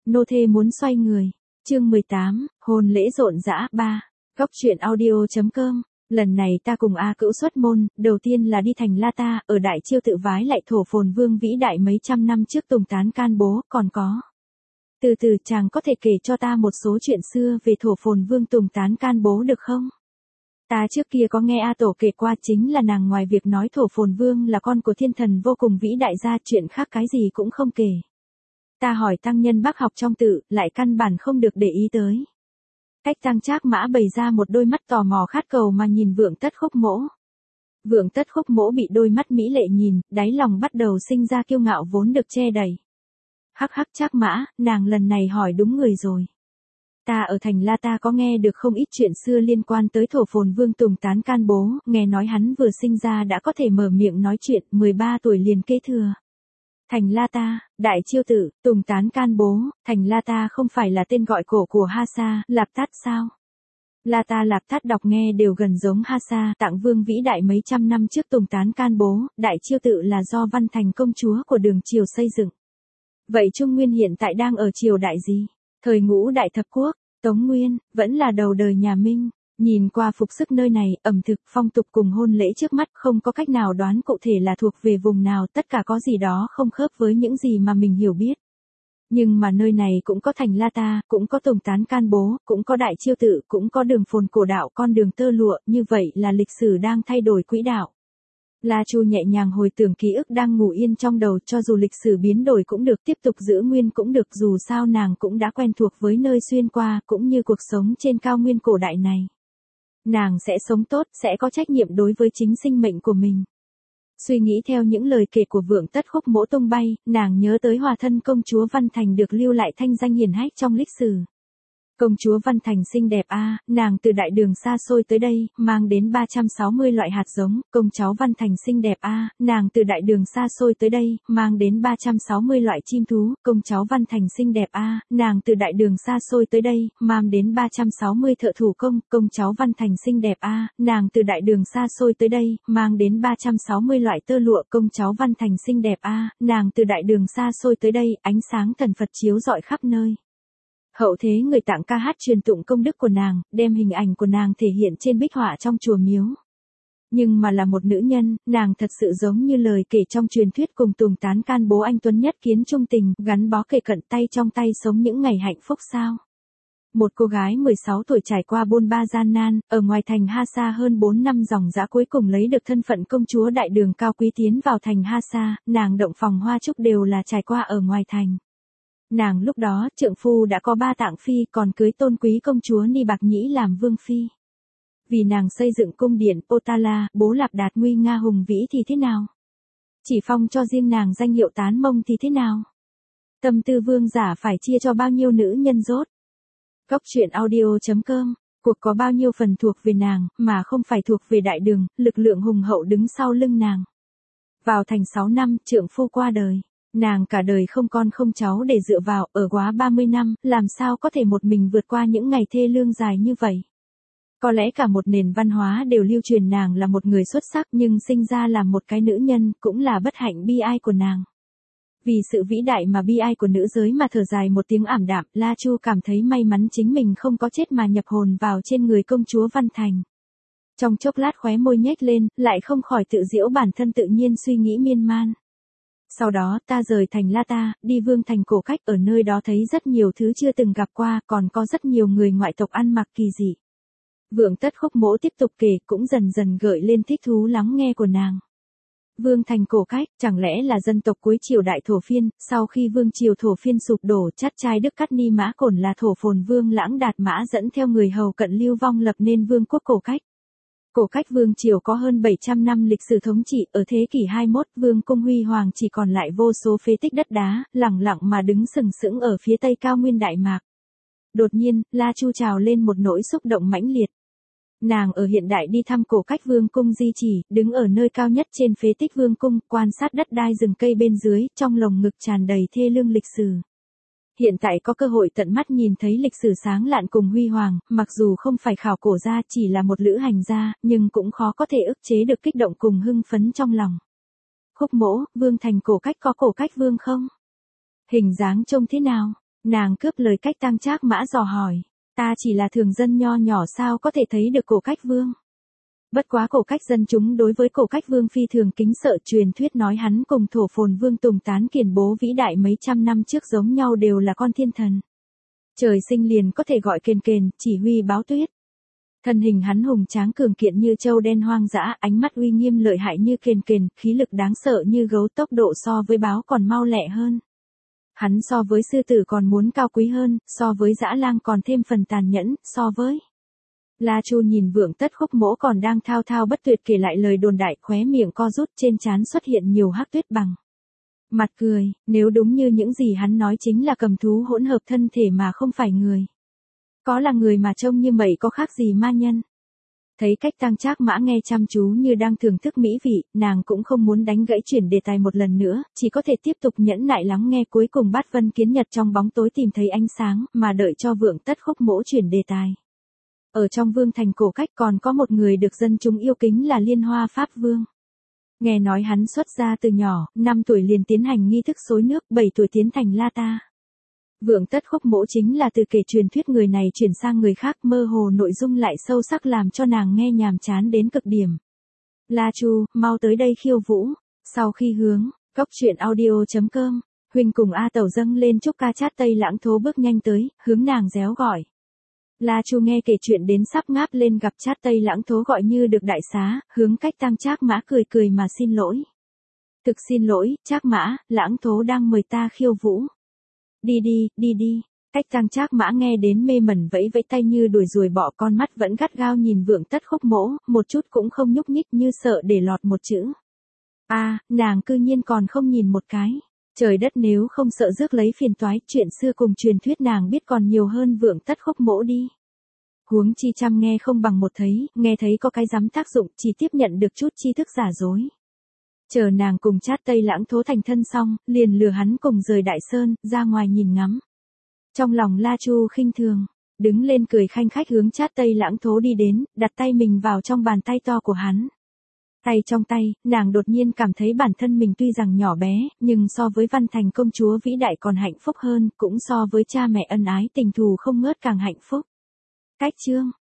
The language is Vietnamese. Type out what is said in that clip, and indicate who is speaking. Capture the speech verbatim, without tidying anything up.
Speaker 1: nô thê muốn xoay người. Chương mười tám, hôn lễ rộn rã ba. Góc truyện audio.com. Lần này ta cùng A Cữu xuất môn, đầu tiên là đi thành La Ta, ở Đại Chiêu tự vái lại thổ phồn vương vĩ đại mấy trăm năm trước tùng tán can bố, còn có. Từ từ chàng có thể kể cho ta một số chuyện xưa về thổ phồn vương tùng tán can bố được không? Ta trước kia có nghe A Tổ kể qua, chính là nàng ngoài việc nói thổ phồn vương là con của thiên thần vô cùng vĩ đại ra, chuyện khác cái gì cũng không kể. Ta hỏi tăng nhân bác học trong tự, lại căn bản không được để ý tới. Cách Tăng Trác Mã bày ra một đôi mắt tò mò khát cầu mà nhìn Vượng Tất Khúc Mỗ. Vượng Tất Khúc Mỗ bị đôi mắt mỹ lệ nhìn, đáy lòng bắt đầu sinh ra kiêu ngạo vốn được che đậy. Hắc hắc Trác Mã, nàng lần này hỏi đúng người rồi. Ta ở thành La Ta có nghe được không ít chuyện xưa liên quan tới thổ phồn vương tùng tán can bố, nghe nói hắn vừa sinh ra đã có thể mở miệng nói chuyện, mười ba tuổi liền kế thừa. Thành La Ta, Đại Chiêu tự, tùng tán can bố, thành La Ta không phải là tên gọi cổ của Hasa, Lạp Tát sao? La Ta Lạp Tát đọc nghe đều gần giống Hasa, tặng vương vĩ đại mấy trăm năm trước tùng tán can bố, Đại Chiêu tự là do Văn Thành công chúa của Đường Triều xây dựng. Vậy Trung Nguyên hiện tại đang ở triều đại gì? Thời Ngũ Đại Thập Quốc, Tống Nguyên, vẫn là đầu đời nhà Minh. Nhìn qua phục sức nơi này, ẩm thực, phong tục cùng hôn lễ trước mắt không có cách nào đoán cụ thể là thuộc về vùng nào, tất cả có gì đó không khớp với những gì mà mình hiểu biết. Nhưng mà nơi này cũng có thành La Ta, cũng có tùng tán can bố, cũng có Đại Chiêu tự, cũng có đường phồn cổ đạo, con đường tơ lụa, như vậy là lịch sử đang thay đổi quỹ đạo. La Chu nhẹ nhàng hồi tưởng ký ức đang ngủ yên trong đầu, cho dù lịch sử biến đổi cũng được, tiếp tục giữ nguyên cũng được, dù sao nàng cũng đã quen thuộc với nơi xuyên qua, cũng như cuộc sống trên cao nguyên cổ đại này. Nàng sẽ sống tốt, sẽ có trách nhiệm đối với chính sinh mệnh của mình. Suy nghĩ theo những lời kể của Vượng Tất Khúc Mỗ tung bay, nàng nhớ tới hòa thân công chúa Văn Thành được lưu lại thanh danh hiển hách trong lịch sử. Công chúa Văn Thành xinh đẹp a, à, nàng từ đại đường xa xôi tới đây, mang đến ba trăm sáu mươi loại hạt giống. Công cháu Văn Thành xinh đẹp a, à, nàng từ đại đường xa xôi tới đây, mang đến ba trăm sáu mươi loại chim thú. Công cháu Văn Thành xinh đẹp a, à, nàng từ đại đường xa xôi tới đây, mang đến ba trăm sáu mươi thợ thủ công. Công cháu Văn Thành xinh đẹp a, à, nàng từ đại đường xa xôi tới đây, mang đến ba trăm sáu mươi loại tơ lụa. Công cháu Văn Thành xinh đẹp a, à, nàng từ đại đường xa xôi tới đây, ánh sáng thần Phật chiếu rọi khắp nơi. Hậu thế người tặng ca hát truyền tụng công đức của nàng, đem hình ảnh của nàng thể hiện trên bích họa trong chùa miếu. Nhưng mà là một nữ nhân, nàng thật sự giống như lời kể trong truyền thuyết cùng tùng tán can bố anh tuấn nhất kiến trung tình, gắn bó kề cận tay trong tay sống những ngày hạnh phúc sao. Một cô gái mười sáu tuổi trải qua bôn ba gian nan, ở ngoài thành Hasa hơn bốn năm dòng dã cuối cùng lấy được thân phận công chúa đại đường cao quý tiến vào thành Hasa, nàng động phòng hoa trúc đều là trải qua ở ngoài thành. Nàng lúc đó, trượng phu đã có ba tạng phi, còn cưới tôn quý công chúa Ni Bạc Nhĩ làm vương phi. Vì nàng xây dựng cung điện Potala, bố Lạp Đạt nguy nga hùng vĩ thì thế nào? Chỉ phong cho riêng nàng danh hiệu tán mông thì thế nào? Tâm tư vương giả phải chia cho bao nhiêu nữ nhân rốt? Góc truyện audio.com, cuộc có bao nhiêu phần thuộc về nàng, mà không phải thuộc về đại đường, lực lượng hùng hậu đứng sau lưng nàng. Vào thành sáu năm, trượng phu qua đời. Nàng cả đời không con không cháu để dựa vào, ở quá ba mươi năm, làm sao có thể một mình vượt qua những ngày thê lương dài như vậy. Có lẽ cả một nền văn hóa đều lưu truyền nàng là một người xuất sắc, nhưng sinh ra làm một cái nữ nhân, cũng là bất hạnh bi ai của nàng. Vì sự vĩ đại mà bi ai của nữ giới mà thở dài một tiếng ảm đạm, La Chu cảm thấy may mắn chính mình không có chết mà nhập hồn vào trên người công chúa Văn Thành. Trong chốc lát khóe môi nhếch lên, lại không khỏi tự giễu bản thân tự nhiên suy nghĩ miên man. Sau đó ta rời thành La Ta, đi vương thành cổ cách, ở nơi đó thấy rất nhiều thứ chưa từng gặp qua, còn có rất nhiều người ngoại tộc ăn mặc kỳ dị. Vượng Tất Khúc Mỗ tiếp tục kể, cũng dần dần gợi lên thích thú lắng nghe của nàng. Vương thành cổ cách, chẳng lẽ là dân tộc cuối triều đại thổ phiên, sau khi vương triều thổ phiên sụp đổ, chát trai Đức Cát Ni Mã Cổn là thổ phồn vương Lãng Đạt Mã dẫn theo người hầu cận lưu vong lập nên vương quốc cổ cách. Cổ cách vương triều có hơn bảy trăm năm lịch sử thống trị, ở thế kỷ hai mươi mốt, vương cung huy hoàng chỉ còn lại vô số phế tích đất đá, lẳng lặng mà đứng sừng sững ở phía tây cao nguyên Đại Mạc. Đột nhiên, La Chu trào lên một nỗi xúc động mãnh liệt. Nàng ở hiện đại đi thăm cổ cách vương cung di chỉ, đứng ở nơi cao nhất trên phế tích vương cung, quan sát đất đai rừng cây bên dưới, trong lồng ngực tràn đầy thê lương lịch sử. Hiện tại có cơ hội tận mắt nhìn thấy lịch sử sáng lạn cùng huy hoàng, mặc dù không phải khảo cổ gia, chỉ là một lữ hành gia, nhưng cũng khó có thể ức chế được kích động cùng hưng phấn trong lòng. Khúc Mỗ, vương thành cổ cách có cổ cách vương không? Hình dáng trông thế nào? Nàng cướp lời Cách Tăng Trác Mã dò hỏi. Ta chỉ là thường dân nho nhỏ sao có thể thấy được Cổ Cách Vương. Bất quá Cổ Cách dân chúng đối với Cổ Cách Vương phi thường kính sợ, truyền thuyết nói hắn cùng Thổ Phồn Vương Tùng Tán Kiền bố vĩ đại mấy trăm năm trước giống nhau đều là con thiên thần. Trời sinh liền có thể gọi kền kền, chỉ huy báo tuyết. Thân hình hắn hùng tráng cường kiện như trâu đen hoang dã, ánh mắt uy nghiêm lợi hại như kền kền, khí lực đáng sợ như gấu, tốc độ so với báo còn mau lẹ hơn. Hắn so với sư tử còn muốn cao quý hơn, so với dã lang còn thêm phần tàn nhẫn, so với... La Chu nhìn Vượng Tất Khúc Mỗ còn đang thao thao bất tuyệt kể lại lời đồn đại, khóe miệng co rút, trên trán xuất hiện nhiều hắc tuyết bằng. Mặt cười, nếu đúng như những gì hắn nói chính là cầm thú hỗn hợp thân thể mà không phải người. Có là người mà trông như mậy có khác gì ma nhân. Thấy Cách Tăng Trác Mã nghe chăm chú như đang thưởng thức mỹ vị, nàng cũng không muốn đánh gãy chuyển đề tài một lần nữa, chỉ có thể tiếp tục nhẫn nại lắng nghe. Cuối cùng Bát Vân Kiến Nhật trong bóng tối tìm thấy ánh sáng, mà đợi cho Vượng Tất Khúc Mỗ chuyển đề tài. Ở trong Vương thành Cổ Cách còn có một người được dân chúng yêu kính là Liên Hoa Pháp Vương. Nghe nói hắn xuất gia từ nhỏ, năm tuổi liền tiến hành nghi thức xối nước, bảy tuổi tiến thành La Ta. Vượng Tất Khúc Mỗ chính là từ kể truyền thuyết người này chuyển sang người khác, mơ hồ nội dung lại sâu sắc làm cho nàng nghe nhàm chán đến cực điểm. La Chu, mau tới đây khiêu vũ. Sau khi hướng, cốc truyện audio chấm com, Huỳnh cùng A Tẩu dâng lên chúc ca chát Tây Lãng Thố bước nhanh tới, hướng nàng réo gọi. La Chu nghe kể chuyện đến sắp ngáp lên, gặp chát Tây Lãng Thố gọi như được đại xá, hướng Cách Tăng Trác Mã cười cười mà xin lỗi. Thực xin lỗi, Trác Mã, Lãng Thố đang mời ta khiêu vũ. Đi đi, đi đi. Cách Tăng Trác Mã nghe đến mê mẩn vẫy vẫy tay như đuổi ruồi bọ, con mắt vẫn gắt gao nhìn Vượng Tất Khúc Mỗ, một chút cũng không nhúc nhích như sợ để lọt một chữ. A, à, nàng cư nhiên còn không nhìn một cái. Trời đất, nếu không sợ rước lấy phiền toái, chuyện xưa cùng truyền thuyết nàng biết còn nhiều hơn Vượng Tất Khúc Mỗ đi. Huống chi chăm nghe không bằng một thấy, nghe thấy có cái dám tác dụng, chỉ tiếp nhận được chút tri thức giả dối. Chờ nàng cùng chát Tây Lãng Thố thành thân xong, liền lừa hắn cùng rời Đại Sơn, ra ngoài nhìn ngắm. Trong lòng La Chu khinh thường, đứng lên cười khanh khách hướng chát Tây Lãng Thố đi đến, đặt tay mình vào trong bàn tay to của hắn. Tay trong tay, nàng đột nhiên cảm thấy bản thân mình tuy rằng nhỏ bé, nhưng so với Văn Thành công chúa vĩ đại còn hạnh phúc hơn, cũng so với cha mẹ ân ái tình thù không ngớt càng hạnh phúc. Cách chương